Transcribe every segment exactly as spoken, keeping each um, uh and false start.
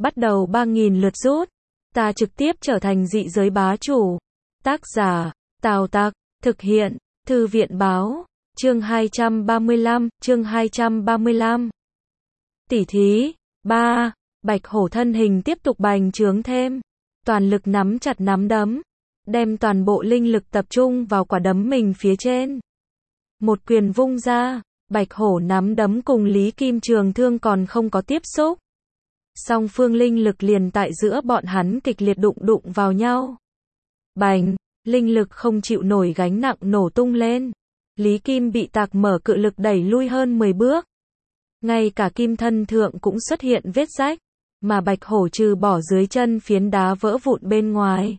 bắt đầu ba nghìn lượt rút. Ta trực tiếp trở thành dị giới bá chủ. Tác giả, Tào Tặc, thực hiện, Thư viện báo, chương hai trăm ba mươi lăm, chương hai trăm ba mươi lăm. Tỉ thí, ba, Bạch Hổ thân hình tiếp tục bành trướng thêm, toàn lực nắm chặt nắm đấm, đem toàn bộ linh lực tập trung vào quả đấm mình phía trên. Một quyền vung ra, Bạch Hổ nắm đấm cùng Lý Kim Trường Thương còn không có tiếp xúc. Song phương linh lực liền tại giữa bọn hắn kịch liệt đụng đụng vào nhau. Bành, linh lực không chịu nổi gánh nặng nổ tung lên. Lý Kim bị Tạc Mở cự lực đẩy lui hơn mười bước. Ngay cả kim thân thượng cũng xuất hiện vết rách, mà Bạch Hổ trừ bỏ dưới chân phiến đá vỡ vụn bên ngoài.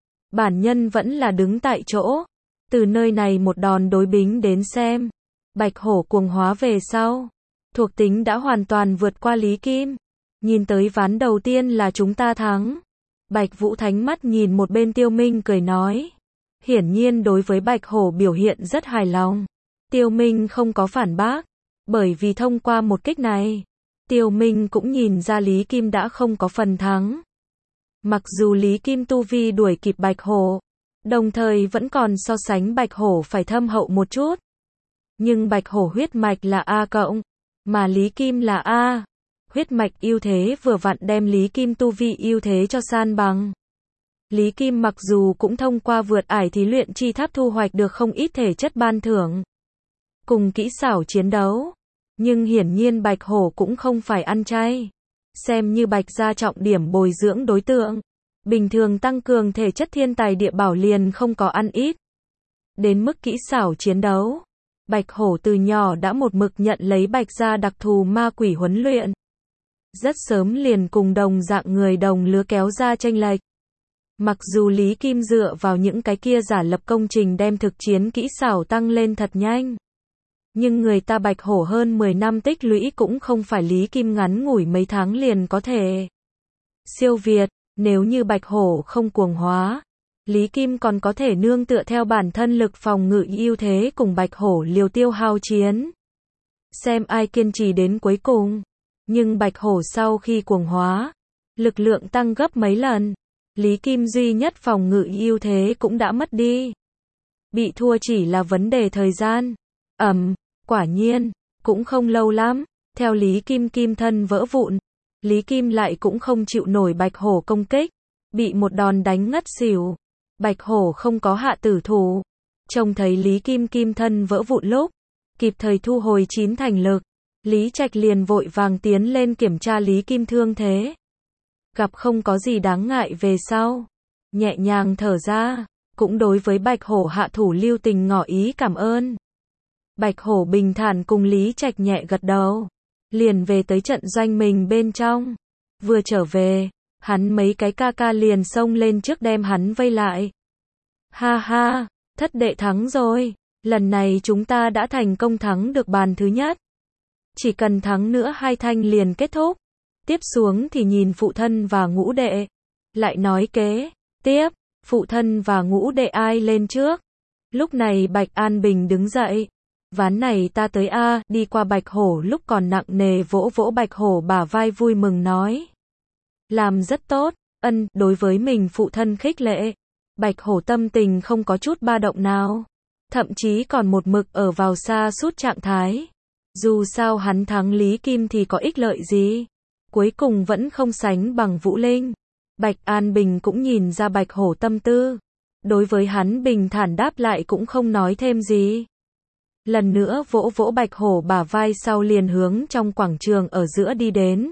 Bản nhân vẫn là đứng tại chỗ. Từ nơi này một đòn đối bính đến xem, Bạch Hổ cuồng hóa về sau, thuộc tính đã hoàn toàn vượt qua Lý Kim. Nhìn tới ván đầu tiên là chúng ta thắng. Bạch Vũ Thánh mắt nhìn một bên Tiêu Minh cười nói. Hiển nhiên đối với Bạch Hổ biểu hiện rất hài lòng. Tiêu Minh không có phản bác, bởi vì thông qua một kích này, Tiêu Minh cũng nhìn ra Lý Kim đã không có phần thắng. Mặc dù Lý Kim tu vi đuổi kịp Bạch Hổ, đồng thời vẫn còn so sánh Bạch Hổ phải thâm hậu một chút. Nhưng Bạch Hổ huyết mạch là A cộng, mà Lý Kim là A. Huyết mạch ưu thế vừa vặn đem Lý Kim tu vi ưu thế cho san bằng. Lý Kim mặc dù cũng thông qua vượt ải thí luyện chi tháp thu hoạch được không ít thể chất ban thưởng, cùng kỹ xảo chiến đấu, nhưng hiển nhiên Bạch Hổ cũng không phải ăn chay. Xem như Bạch gia trọng điểm bồi dưỡng đối tượng, bình thường tăng cường thể chất thiên tài địa bảo liền không có ăn ít. Đến mức kỹ xảo chiến đấu, Bạch Hổ từ nhỏ đã một mực nhận lấy Bạch gia đặc thù ma quỷ huấn luyện. Rất sớm liền cùng đồng dạng người đồng lứa kéo ra chênh lệch. Mặc dù Lý Kim dựa vào những cái kia giả lập công trình đem thực chiến kỹ xảo tăng lên thật nhanh, nhưng người ta Bạch Hổ hơn mười năm tích lũy cũng không phải Lý Kim ngắn ngủi mấy tháng liền có thể siêu việt. Nếu như Bạch Hổ không cuồng hóa, Lý Kim còn có thể nương tựa theo bản thân lực phòng ngự ưu thế cùng Bạch Hổ liều tiêu hao chiến, xem ai kiên trì đến cuối cùng. Nhưng Bạch Hổ sau khi cuồng hóa, lực lượng tăng gấp mấy lần, Lý Kim duy nhất phòng ngự ưu thế cũng đã mất đi. Bị thua chỉ là vấn đề thời gian. Ầm, quả nhiên, cũng không lâu lắm, theo Lý Kim kim thân vỡ vụn, Lý Kim lại cũng không chịu nổi Bạch Hổ công kích, bị một đòn đánh ngất xỉu. Bạch Hổ không có hạ tử thủ, trông thấy Lý Kim kim thân vỡ vụn lúc, kịp thời thu hồi chín thành lực, Lý Trạch liền vội vàng tiến lên kiểm tra Lý Kim thương thế. Gặp không có gì đáng ngại về sau, nhẹ nhàng thở ra, cũng đối với Bạch Hổ hạ thủ lưu tình ngỏ ý cảm ơn. Bạch Hổ bình thản cùng Lý Trạch nhẹ gật đầu, liền về tới trận doanh mình bên trong. Vừa trở về, hắn mấy cái ca ca liền xông lên trước đem hắn vây lại. Ha ha, thất đệ thắng rồi, lần này chúng ta đã thành công thắng được bàn thứ nhất. Chỉ cần thắng nữa hai thanh liền kết thúc. Tiếp xuống thì nhìn phụ thân và ngũ đệ. Lại nói kế tiếp, phụ thân và ngũ đệ ai lên trước. Lúc này Bạch An Bình đứng dậy. Ván này ta tới A, đi qua Bạch Hổ lúc còn nặng nề vỗ vỗ Bạch Hổ bả vai vui mừng nói. Làm rất tốt, ân, đối với mình phụ thân khích lệ. Bạch Hổ tâm tình không có chút ba động nào. Thậm chí còn một mực ở vào xa sút trạng thái. Dù sao hắn thắng Lý Kim thì có ích lợi gì. Cuối cùng vẫn không sánh bằng Vũ Linh. Bạch An Bình cũng nhìn ra Bạch Hổ tâm tư. Đối với hắn bình thản đáp lại cũng không nói thêm gì. Lần nữa vỗ vỗ Bạch Hổ bả vai sau liền hướng trong quảng trường ở giữa đi đến.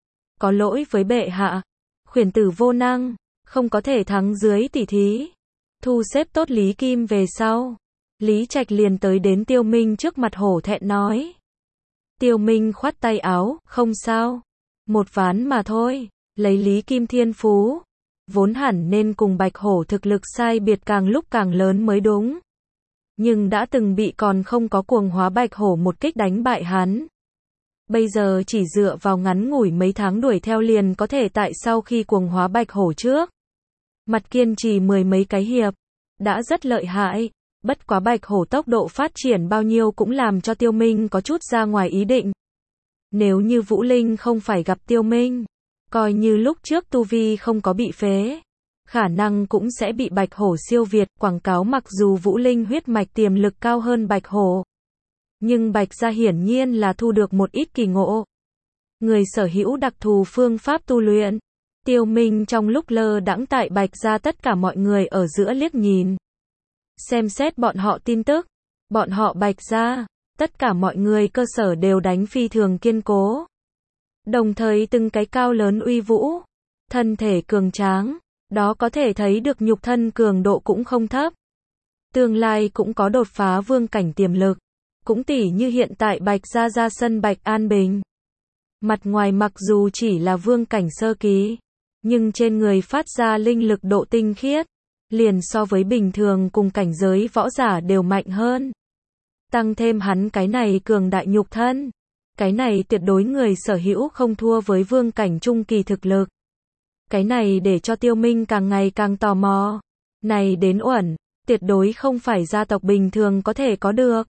Có lỗi với bệ hạ. Khuyển tử vô năng, không có thể thắng dưới tỷ thí. Thu xếp tốt Lý Kim về sau. Lý Trạch liền tới đến Tiêu Minh trước mặt hổ thẹn nói. Tiêu Minh khoát tay áo, không sao. Một ván mà thôi, lấy Lý Kim thiên phú. Vốn hẳn nên cùng Bạch Hổ thực lực sai biệt càng lúc càng lớn mới đúng. Nhưng đã từng bị còn không có cuồng hóa Bạch Hổ một kích đánh bại hắn. Bây giờ chỉ dựa vào ngắn ngủi mấy tháng đuổi theo liền có thể tại sau khi cuồng hóa Bạch Hổ trước. Mặt kiên trì mười mấy cái hiệp. Đã rất lợi hại. Bất quá Bạch Hổ tốc độ phát triển bao nhiêu cũng làm cho Tiêu Minh có chút ra ngoài ý định. Nếu như Vũ Linh không phải gặp Tiêu Minh, Coi như lúc trước tu vi không có bị phế, khả năng cũng sẽ bị Bạch Hổ siêu việt, quảng cáo mặc dù Vũ Linh huyết mạch tiềm lực cao hơn Bạch Hổ. Nhưng Bạch gia hiển nhiên là thu được một ít kỳ ngộ. Người sở hữu đặc thù phương pháp tu luyện. Tiêu Minh trong lúc lơ đãng tại Bạch gia tất cả mọi người ở giữa liếc nhìn. Xem xét bọn họ tin tức. Bọn họ Bạch gia, tất cả mọi người cơ sở đều đánh phi thường kiên cố. Đồng thời từng cái cao lớn uy vũ, thân thể cường tráng, đó có thể thấy được nhục thân cường độ cũng không thấp. Tương lai cũng có đột phá vương cảnh tiềm lực. Cũng tỉ như hiện tại Bạch gia ra sân Bạch An Bình. Mặt ngoài mặc dù chỉ là vương cảnh sơ kỳ, nhưng trên người phát ra linh lực độ tinh khiết, liền so với bình thường cùng cảnh giới võ giả đều mạnh hơn. Tăng thêm hắn cái này cường đại nhục thân, cái này tuyệt đối người sở hữu không thua với vương cảnh trung kỳ thực lực. Cái này để cho Tiêu Minh càng ngày càng tò mò. Này đến uẩn, tuyệt đối không phải gia tộc bình thường có thể có được.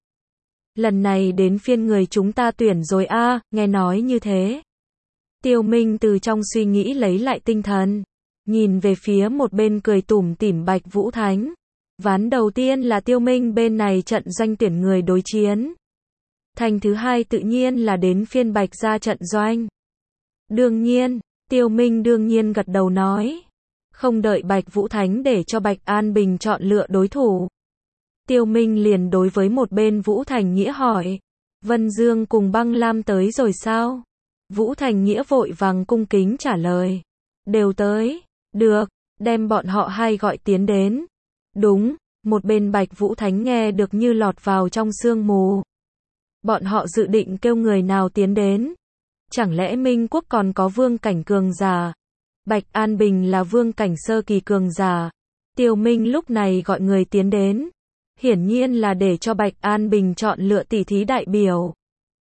Lần này đến phiên người chúng ta tuyển rồi a, à, nghe nói như thế. Tiêu Minh từ trong suy nghĩ lấy lại tinh thần, nhìn về phía một bên cười tủm tỉm Bạch Vũ Thánh. Ván đầu tiên là Tiêu Minh bên này trận doanh tuyển người đối chiến. Thành thứ hai tự nhiên là đến phiên Bạch gia trận doanh. Đương nhiên, Tiêu Minh đương nhiên gật đầu nói. Không đợi Bạch Vũ Thánh để cho Bạch An Bình chọn lựa đối thủ. Tiêu Minh liền đối với một bên Vũ Thành Nghĩa hỏi. Vân Dương cùng Băng Lam tới rồi sao? Vũ Thành Nghĩa vội vàng cung kính trả lời. Đều tới. Được, đem bọn họ hai gọi tiến đến. Đúng, một bên Bạch Vũ Thánh nghe được như lọt vào trong sương mù. Bọn họ dự định kêu người nào tiến đến? Chẳng lẽ Minh Quốc còn có vương cảnh cường giả? Bạch An Bình là vương cảnh sơ kỳ cường giả. Tiêu Minh lúc này gọi người tiến đến. Hiển nhiên là để cho Bạch An Bình chọn lựa tỷ thí đại biểu.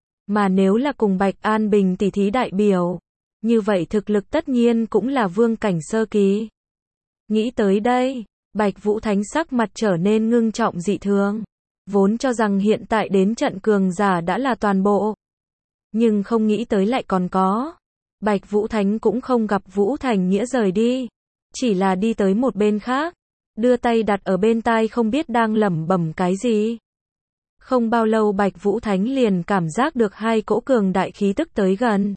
Mà nếu là cùng Bạch An Bình tỷ thí đại biểu, như vậy thực lực tất nhiên cũng là vương cảnh sơ kỳ. Nghĩ tới đây, Bạch Vũ Thánh sắc mặt trở nên ngưng trọng dị thường. Vốn cho rằng hiện tại đến trận cường giả đã là toàn bộ. Nhưng không nghĩ tới lại còn có. Bạch Vũ Thánh cũng không gặp Vũ Thành Nghĩa rời đi. Chỉ là đi tới một bên khác. Đưa tay đặt ở bên tai không biết đang lẩm bẩm cái gì. Không bao lâu Bạch Vũ Thánh liền cảm giác được hai cỗ cường đại khí tức tới gần.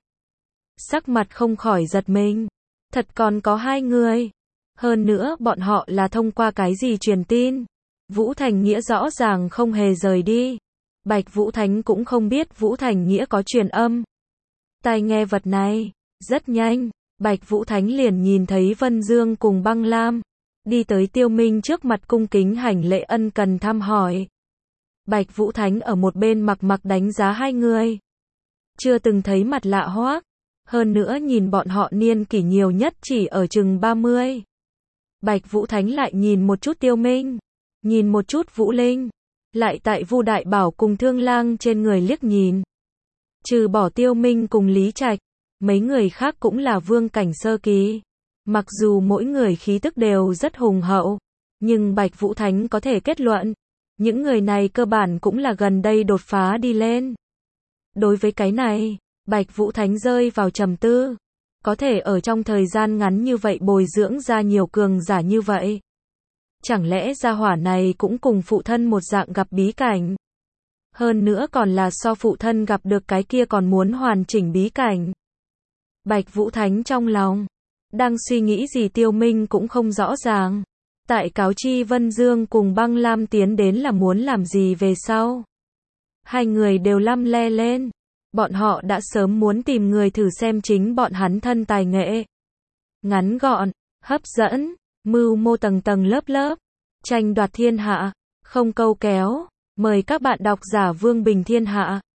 Sắc mặt không khỏi giật mình. Thật còn có hai người. Hơn nữa bọn họ là thông qua cái gì truyền tin. Vũ Thành Nghĩa rõ ràng không hề rời đi. Bạch Vũ Thánh cũng không biết Vũ Thành Nghĩa có truyền âm. Tai nghe vật này. Rất nhanh, Bạch Vũ Thánh liền nhìn thấy Vân Dương cùng Băng Lam. Đi tới Tiêu Minh trước mặt cung kính hành lễ ân cần thăm hỏi. Bạch Vũ Thánh ở một bên mặc mặc đánh giá hai người. Chưa từng thấy mặt lạ hoắc. Hơn nữa nhìn bọn họ niên kỷ nhiều nhất chỉ ở chừng ba mươi. Bạch Vũ Thánh lại nhìn một chút Tiêu Minh. Nhìn một chút Vũ Linh. Lại tại Vu Đại Bảo cùng Thương Lang trên người liếc nhìn. Trừ bỏ Tiêu Minh cùng Lý Trạch, mấy người khác cũng là vương cảnh sơ kỳ. Mặc dù mỗi người khí tức đều rất hùng hậu, nhưng Bạch Vũ Thánh có thể kết luận, những người này cơ bản cũng là gần đây đột phá đi lên. Đối với cái này, Bạch Vũ Thánh rơi vào trầm tư. Có thể ở trong thời gian ngắn như vậy bồi dưỡng ra nhiều cường giả như vậy. Chẳng lẽ gia hỏa này cũng cùng phụ thân một dạng gặp bí cảnh? Hơn nữa còn là so phụ thân gặp được cái kia còn muốn hoàn chỉnh bí cảnh. Bạch Vũ Thánh trong lòng đang suy nghĩ gì Tiêu Minh cũng không rõ ràng. Tại cáo chi Vân Dương cùng Băng Lam tiến đến là muốn làm gì về sau. Hai người đều lăm le lên. Bọn họ đã sớm muốn tìm người thử xem chính bọn hắn thân tài nghệ. Ngắn gọn, hấp dẫn, mưu mô tầng tầng lớp lớp, tranh đoạt thiên hạ, không câu kéo. Mời các bạn đọc giả Vương Bình Thiên Hạ.